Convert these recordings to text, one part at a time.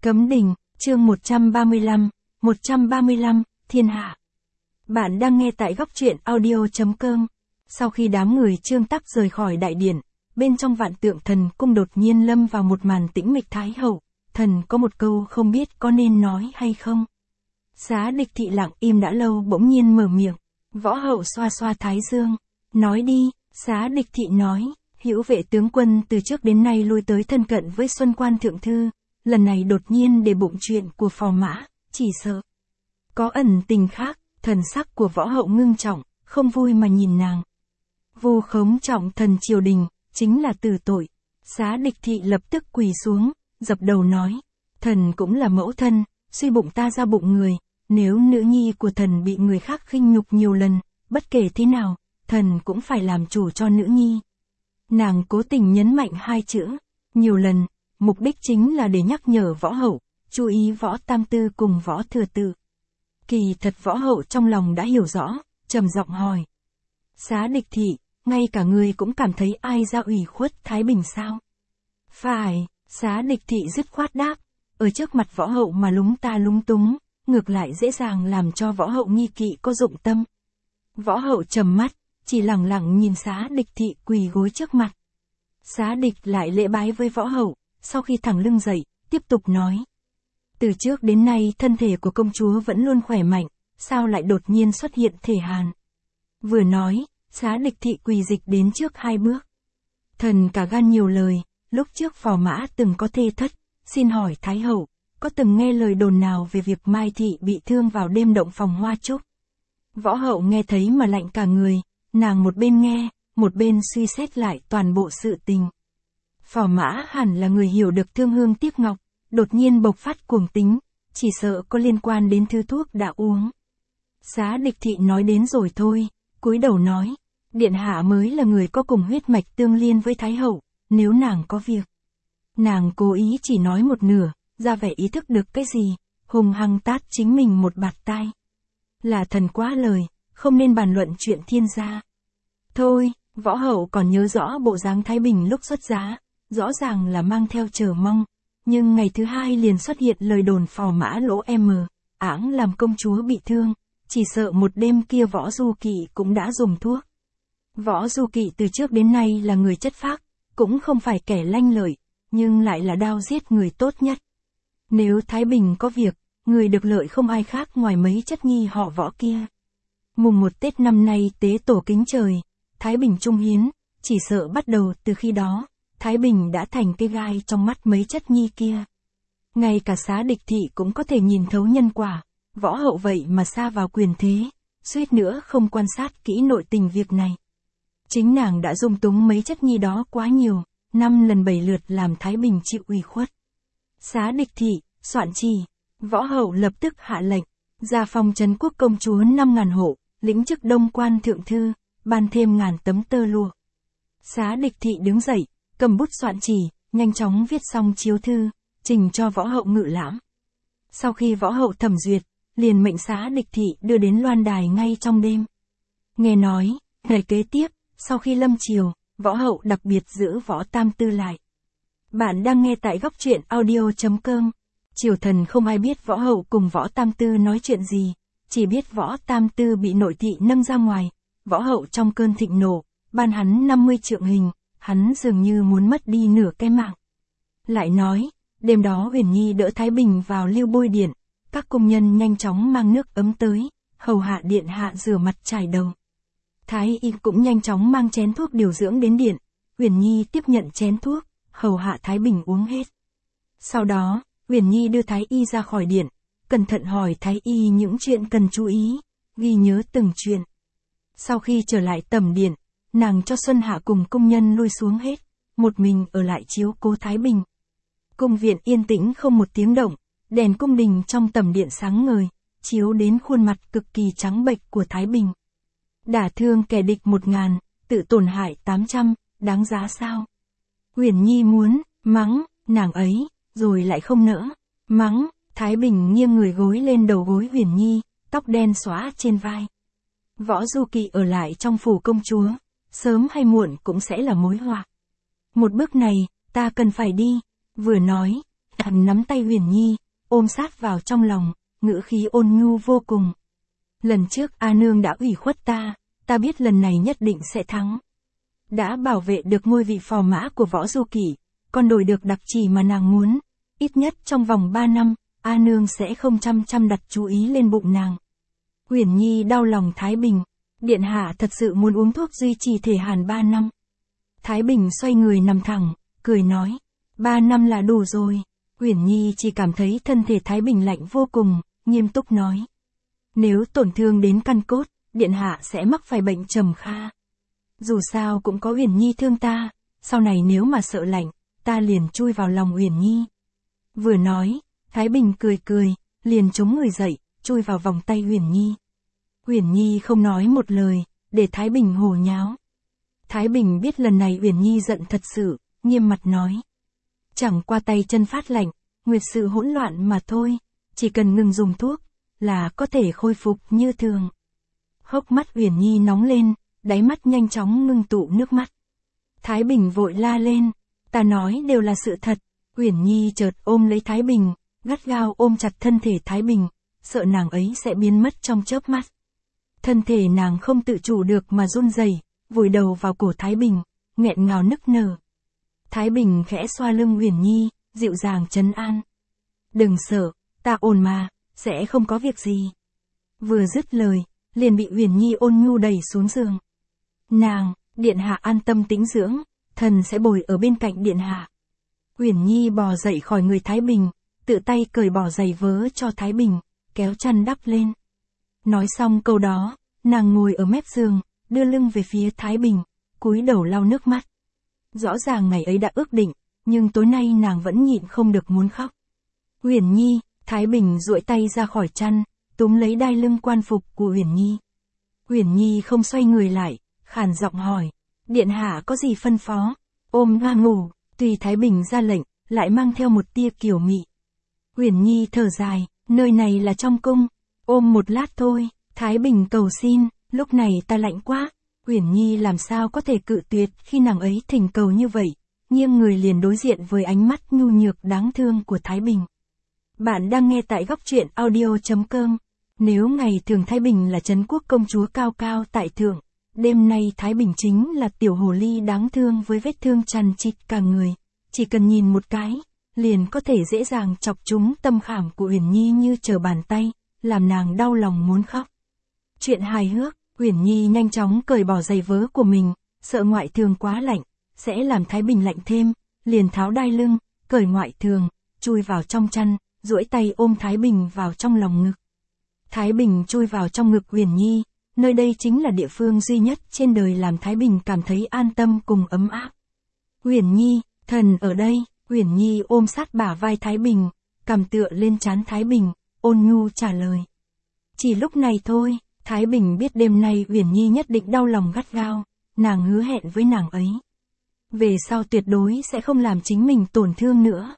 Cấm đình, chương 135, thiên hạ. Bạn đang nghe tại góc truyện audio.com. Sau khi đám người Trương Tắc rời khỏi đại điện, bên trong Vạn Tượng Thần Cung đột nhiên lâm vào một màn tĩnh mịch thái hậu, thần có một câu không biết có nên nói hay không. Xá Địch Thị lặng im đã lâu bỗng nhiên mở miệng, võ hậu xoa xoa thái dương, nói đi. Xá Địch Thị nói, Hữu Vệ tướng quân từ trước đến nay lui tới thân cận với Xuân Quan thượng thư, lần này đột nhiên để bụng chuyện của phò mã, chỉ sợ có ẩn tình khác. Thần sắc của võ hậu ngưng trọng, không vui mà nhìn nàng. Vu khống trọng thần triều đình, chính là tử tội. Xá Địch Thị lập tức quỳ xuống, dập đầu nói, thần cũng là mẫu thân, suy bụng ta ra bụng người, nếu nữ nhi của thần bị người khác khinh nhục nhiều lần, bất kể thế nào, thần cũng phải làm chủ cho nữ nhi. Nàng cố tình nhấn mạnh hai chữ, nhiều lần, mục đích chính là để nhắc nhở võ hậu, chú ý Võ Tam Tư cùng Võ Thừa Tự. Kỳ thật võ hậu trong lòng đã hiểu rõ, trầm giọng hỏi. Xá Địch Thị, ngay cả người cũng cảm thấy ai ra ủy khuất Thái Bình sao? Phải, Xá Địch Thị dứt khoát đáp, ở trước mặt võ hậu mà lúng ta lúng túng, ngược lại dễ dàng làm cho võ hậu nghi kỵ có dụng tâm. Võ hậu trầm mắt, chỉ lẳng lặng nhìn Xá Địch Thị quỳ gối trước mặt. Xá Địch lại lễ bái với võ hậu, sau khi thẳng lưng dậy, tiếp tục nói. Từ trước đến nay thân thể của công chúa vẫn luôn khỏe mạnh, sao lại đột nhiên xuất hiện thể hàn? Vừa nói, Xá Địch Thị quỳ dịch đến trước hai bước. Thần cả gan nhiều lời, lúc trước phò mã từng có thê thất, xin hỏi Thái hậu, có từng nghe lời đồn nào về việc Mai Thị bị thương vào đêm động phòng Hoa Trúc? Võ hậu nghe thấy mà lạnh cả người, nàng một bên nghe, một bên suy xét lại toàn bộ sự tình. Phò mã hẳn là người hiểu được thương hương tiếc ngọc, đột nhiên bộc phát cuồng tính, chỉ sợ có liên quan đến thứ thuốc đã uống. Xá Địch Thị nói đến rồi thôi, cúi đầu nói, điện hạ mới là người có cùng huyết mạch tương liên với Thái hậu, nếu nàng có việc. Nàng cố ý chỉ nói một nửa, ra vẻ ý thức được cái gì, hùng hăng tát chính mình một bạt tai. Là thần quá lời, không nên bàn luận chuyện thiên gia. Thôi, võ hậu còn nhớ rõ bộ dáng Thái Bình lúc xuất giá, rõ ràng là mang theo chờ mong. Nhưng ngày thứ hai liền xuất hiện lời đồn phò mã lỗ áng làm công chúa bị thương, chỉ sợ một đêm kia Võ Du Kỵ cũng đã dùng thuốc. Võ Du Kỵ từ trước đến nay là người chất phác, cũng không phải kẻ lanh lợi, nhưng lại là đao giết người tốt nhất. Nếu Thái Bình có việc, người được lợi không ai khác ngoài mấy chất nhi họ Võ kia. Mùng 1 Tết năm nay tế tổ kính trời, Thái Bình trung hiến, chỉ sợ bắt đầu từ khi đó. Thái Bình đã thành cái gai trong mắt mấy chất nhi kia. Ngay cả Xá Địch Thị cũng có thể nhìn thấu nhân quả, võ hậu vậy mà sa vào quyền thế, suýt nữa không quan sát kỹ nội tình việc này. Chính nàng đã dung túng mấy chất nhi đó quá nhiều, 5 lần 7 lượt làm Thái Bình chịu ủy khuất. Xá Địch Thị, soạn chỉ, võ hậu lập tức hạ lệnh, ra phòng trấn quốc công chúa 5.000 hộ, lĩnh chức Đông Quan thượng thư, ban thêm 1000 tấm tơ lụa. Xá Địch Thị đứng dậy, cầm bút soạn chỉ, nhanh chóng viết xong chiếu thư, trình cho võ hậu ngự lãm. Sau khi võ hậu thẩm duyệt, liền mệnh Xá Địch Thị đưa đến loan đài ngay trong đêm. Nghe nói, ngày kế tiếp, sau khi lâm triều, võ hậu đặc biệt giữ Võ Tam Tư lại. Bạn đang nghe tại góc truyện audio.com. Triều thần không ai biết võ hậu cùng Võ Tam Tư nói chuyện gì, chỉ biết Võ Tam Tư bị nội thị nâng ra ngoài, võ hậu trong cơn thịnh nộ, ban hắn 50 trượng hình. Hắn dường như muốn mất đi nửa cái mạng. Lại nói, đêm đó Uyển Nhi đỡ Thái Bình vào Lưu Bôi Điện, các công nhân nhanh chóng mang nước ấm tới, hầu hạ điện hạ rửa mặt chải đầu. Thái y cũng nhanh chóng mang chén thuốc điều dưỡng đến điện, Uyển Nhi tiếp nhận chén thuốc, hầu hạ Thái Bình uống hết. Sau đó, Uyển Nhi đưa Thái y ra khỏi điện, cẩn thận hỏi Thái y những chuyện cần chú ý, ghi nhớ từng chuyện. Sau khi trở lại tẩm điện, nàng cho Xuân Hạ cùng công nhân lui xuống hết, một mình ở lại chiếu cố Thái Bình. Cung viện yên tĩnh không một tiếng động, đèn cung đình trong tầm điện sáng ngời, chiếu đến khuôn mặt cực kỳ trắng bệch của Thái Bình. Đả thương kẻ địch 1000, tự tổn hại 800, đáng giá sao? Uyển Nhi muốn mắng nàng ấy, rồi lại không nỡ mắng. Thái Bình nghiêng người gối lên đầu gối Uyển Nhi, tóc đen xóa trên vai. Võ Du Kỵ ở lại trong phủ công chúa, sớm hay muộn cũng sẽ là mối họa. Một bước này, ta cần phải đi. Vừa nói, Hằng nắm tay Huyền Nhi, ôm sát vào trong lòng, ngữ khí ôn nhu vô cùng. Lần trước A Nương đã ủy khuất ta biết lần này nhất định sẽ thắng. Đã bảo vệ được ngôi vị phò mã của Võ Du Kỷ, còn đổi được đặc chỉ mà nàng muốn. Ít nhất trong vòng 3 năm, A Nương sẽ không chăm đặt chú ý lên bụng nàng. Huyền Nhi đau lòng Thái Bình, điện hạ thật sự muốn uống thuốc duy trì thể hàn 3 năm. Thái Bình xoay người nằm thẳng, cười nói, 3 năm là đủ rồi. Huyền Nhi chỉ cảm thấy thân thể Thái Bình lạnh vô cùng, nghiêm túc nói. Nếu tổn thương đến căn cốt, điện hạ sẽ mắc phải bệnh trầm kha. Dù sao cũng có Huyền Nhi thương ta, sau này nếu mà sợ lạnh, ta liền chui vào lòng Huyền Nhi. Vừa nói, Thái Bình cười, liền chống người dậy, chui vào vòng tay Huyền Nhi. Huyền Nhi không nói một lời, để Thái Bình hồ nháo. Thái Bình biết lần này Huyền Nhi giận thật sự, nghiêm mặt nói. Chẳng qua tay chân phát lạnh, nguyệt sự hỗn loạn mà thôi, chỉ cần ngừng dùng thuốc, là có thể khôi phục như thường. Hốc mắt Huyền Nhi nóng lên, đáy mắt nhanh chóng ngưng tụ nước mắt. Thái Bình vội la lên, ta nói đều là sự thật. Huyền Nhi chợt ôm lấy Thái Bình, gắt gao ôm chặt thân thể Thái Bình, sợ nàng ấy sẽ biến mất trong chớp mắt. Thân thể nàng không tự chủ được mà run rẩy, vùi đầu vào cổ Thái Bình, nghẹn ngào nức nở. Thái Bình khẽ xoa lưng Huyền Nhi, dịu dàng trấn an. Đừng sợ, ta ổn mà, sẽ không có việc gì. Vừa dứt lời, liền bị Huyền Nhi ôn nhu đẩy xuống giường. Nàng, điện hạ an tâm tĩnh dưỡng, thần sẽ bồi ở bên cạnh điện hạ. Huyền Nhi bò dậy khỏi người Thái Bình, tự tay cởi bỏ giày vớ cho Thái Bình, kéo chăn đắp lên. Nói xong câu đó, nàng ngồi ở mép giường, đưa lưng về phía Thái Bình, cúi đầu lau nước mắt. Rõ ràng ngày ấy đã ước định, nhưng tối nay nàng vẫn nhịn không được muốn khóc. Huyền Nhi, Thái Bình duỗi tay ra khỏi chăn, túm lấy đai lưng quan phục của Huyền Nhi. Huyền Nhi không xoay người lại, khàn giọng hỏi, điện hạ có gì phân phó? Ôm nga ngủ, tùy Thái Bình ra lệnh, lại mang theo một tia kiều mị. Huyền Nhi thở dài, nơi này là trong cung, ôm một lát thôi. Thái Bình cầu xin, lúc này ta lạnh quá. Huyền Nhi làm sao có thể cự tuyệt khi nàng ấy thỉnh cầu như vậy, nghiêng người liền đối diện với ánh mắt nhu nhược đáng thương của Thái Bình. Bạn đang nghe tại góc truyện audio.com. Nếu ngày thường Thái Bình là trấn quốc công chúa cao cao tại thượng, đêm nay Thái Bình chính là tiểu hồ ly đáng thương với vết thương chằng chịt cả người, chỉ cần nhìn một cái, liền có thể dễ dàng chọc trúng tâm khảm của Huyền Nhi như trở bàn tay, làm nàng đau lòng muốn khóc. Chuyện hài hước, Huyền Nhi nhanh chóng cởi bỏ giày vớ của mình, sợ ngoại thường quá lạnh, sẽ làm Thái Bình lạnh thêm, liền tháo đai lưng, cởi ngoại thường, chui vào trong chăn, duỗi tay ôm Thái Bình vào trong lòng ngực. Thái Bình chui vào trong ngực Huyền Nhi, nơi đây chính là địa phương duy nhất trên đời làm Thái Bình cảm thấy an tâm cùng ấm áp. Huyền Nhi, thần ở đây. Huyền Nhi ôm sát bả vai Thái Bình, cằm tựa lên trán Thái Bình, ôn nhu trả lời. Chỉ lúc này thôi, Thái Bình biết đêm nay Huyền Nhi nhất định đau lòng gắt gao, nàng hứa hẹn với nàng ấy. Về sau tuyệt đối sẽ không làm chính mình tổn thương nữa.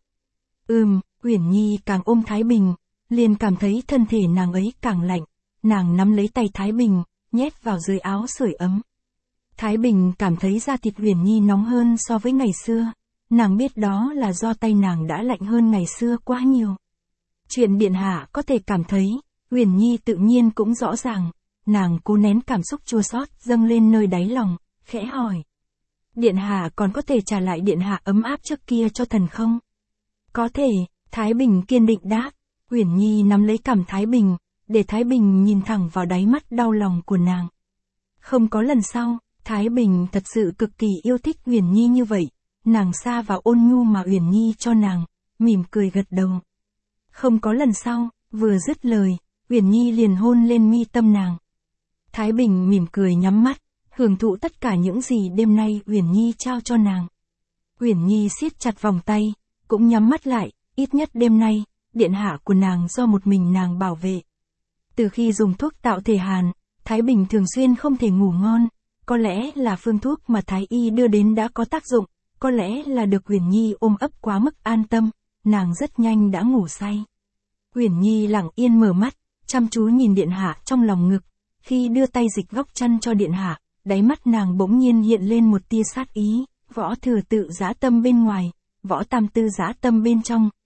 Huyền Nhi càng ôm Thái Bình, liền cảm thấy thân thể nàng ấy càng lạnh, nàng nắm lấy tay Thái Bình, nhét vào dưới áo sưởi ấm. Thái Bình cảm thấy da thịt Huyền Nhi nóng hơn so với ngày xưa, nàng biết đó là do tay nàng đã lạnh hơn ngày xưa quá nhiều. Chuyện điện hạ có thể cảm thấy, Huyền Nhi tự nhiên cũng rõ ràng, nàng cố nén cảm xúc chua xót dâng lên nơi đáy lòng, khẽ hỏi. Điện hạ còn có thể trả lại điện hạ ấm áp trước kia cho thần không? Có thể, Thái Bình kiên định đáp. Huyền Nhi nắm lấy cằm Thái Bình, để Thái Bình nhìn thẳng vào đáy mắt đau lòng của nàng. Không có lần sau, Thái Bình thật sự cực kỳ yêu thích Huyền Nhi như vậy, nàng xa vào ôn nhu mà Huyền Nhi cho nàng, mỉm cười gật đầu. Không có lần sau, vừa dứt lời, Huyền Nhi liền hôn lên mi tâm nàng. Thái Bình mỉm cười nhắm mắt, hưởng thụ tất cả những gì đêm nay Huyền Nhi trao cho nàng. Huyền Nhi siết chặt vòng tay, cũng nhắm mắt lại, ít nhất đêm nay, điện hạ của nàng do một mình nàng bảo vệ. Từ khi dùng thuốc tạo thể hàn, Thái Bình thường xuyên không thể ngủ ngon, có lẽ là phương thuốc mà Thái Y đưa đến đã có tác dụng, có lẽ là được Huyền Nhi ôm ấp quá mức an tâm, nàng rất nhanh đã ngủ say. Huyền Nhi lặng yên mở mắt, chăm chú nhìn điện hạ trong lòng ngực, khi đưa tay dịch góc chăn cho điện hạ, đáy mắt nàng bỗng nhiên hiện lên một tia sát ý, Võ Thừa Tự dã tâm bên ngoài, Võ Tam Tư dã tâm bên trong,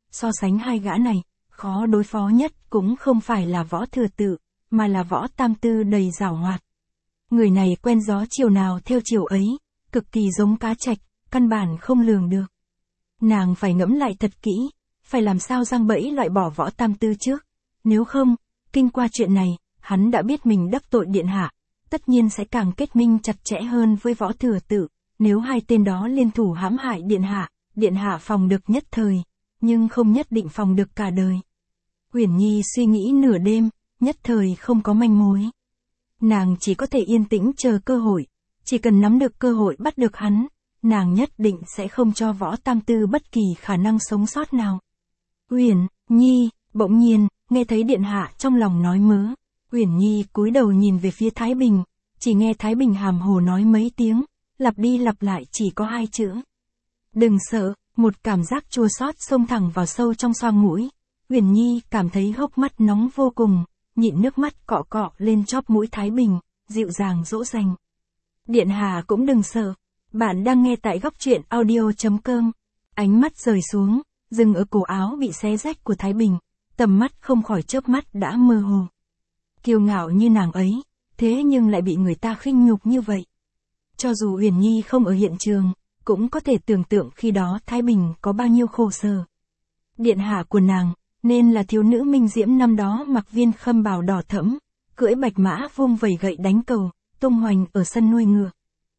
so sánh hai gã này, khó đối phó nhất cũng không phải là Võ Thừa Tự, mà là Võ Tam Tư đầy giảo hoạt. Người này quen gió chiều nào theo chiều ấy, cực kỳ giống cá trạch, căn bản không lường được. Nàng phải ngẫm lại thật kỹ, phải làm sao giăng bẫy loại bỏ Võ Tam Tư trước. Nếu không, kinh qua chuyện này, hắn đã biết mình đắc tội điện hạ, tất nhiên sẽ càng kết minh chặt chẽ hơn với Võ Thừa Tự. Nếu hai tên đó liên thủ hãm hại điện hạ phòng được nhất thời, nhưng không nhất định phòng được cả đời. Uyển Nhi suy nghĩ nửa đêm, nhất thời không có manh mối. Nàng chỉ có thể yên tĩnh chờ cơ hội, chỉ cần nắm được cơ hội bắt được hắn, nàng nhất định sẽ không cho Võ Tam Tư bất kỳ khả năng sống sót nào. Uyển Nhi, bỗng nhiên, nghe thấy điện hạ trong lòng nói mớ. Uyển Nhi cúi đầu nhìn về phía Thái Bình, chỉ nghe Thái Bình hàm hồ nói mấy tiếng, lặp đi lặp lại chỉ có hai chữ. Đừng sợ, một cảm giác chua xót xông thẳng vào sâu trong xoang mũi. Uyển Nhi cảm thấy hốc mắt nóng vô cùng, nhịn nước mắt cọ cọ lên chóp mũi Thái Bình, dịu dàng dỗ dành. Điện hạ cũng đừng sợ, bạn đang nghe tại góc truyện audio.com. Ánh mắt rời xuống, dừng ở cổ áo bị xé rách của Thái Bình, tầm mắt không khỏi chớp mắt đã mơ hồ. Kiêu ngạo như nàng ấy, thế nhưng lại bị người ta khinh nhục như vậy. Cho dù Uyển Nhi không ở hiện trường, cũng có thể tưởng tượng khi đó Thái Bình có bao nhiêu khổ sở. Điện hạ của nàng, nên là thiếu nữ minh diễm năm đó mặc viên khâm bào đỏ thẫm, cưỡi bạch mã vung vẩy gậy đánh cầu, tung hoành ở sân nuôi ngựa.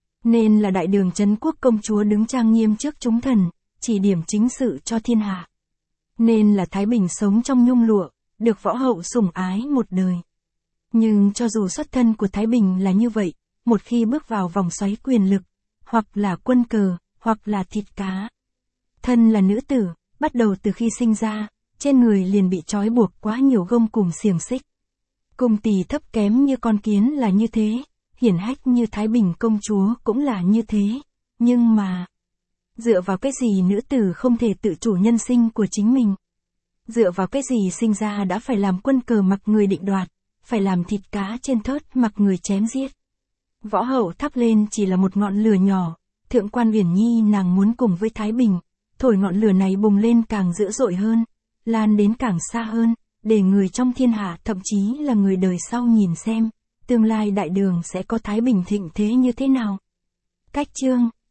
Nên là đại đường trấn quốc công chúa đứng trang nghiêm trước chúng thần, chỉ điểm chính sự cho thiên hạ. Nên là Thái Bình sống trong nhung lụa, được võ hậu sủng ái một đời. Nhưng cho dù xuất thân của Thái Bình là như vậy, một khi bước vào vòng xoáy quyền lực, hoặc là quân cờ, hoặc là thịt cá. Thân là nữ tử, bắt đầu từ khi sinh ra, trên người liền bị trói buộc quá nhiều gông cùm xiềng xích. Cung tỳ thấp kém như con kiến là như thế, hiển hách như Thái Bình công chúa cũng là như thế, nhưng mà... Dựa vào cái gì nữ tử không thể tự chủ nhân sinh của chính mình? Dựa vào cái gì sinh ra đã phải làm quân cờ mặc người định đoạt, phải làm thịt cá trên thớt mặc người chém giết? Võ hậu thắp lên chỉ là một ngọn lửa nhỏ, thượng quan Uyển Nhi nàng muốn cùng với Thái Bình, thổi ngọn lửa này bùng lên càng dữ dội hơn, lan đến càng xa hơn, để người trong thiên hạ thậm chí là người đời sau nhìn xem, tương lai đại đường sẽ có Thái Bình thịnh thế như thế nào. Cách chương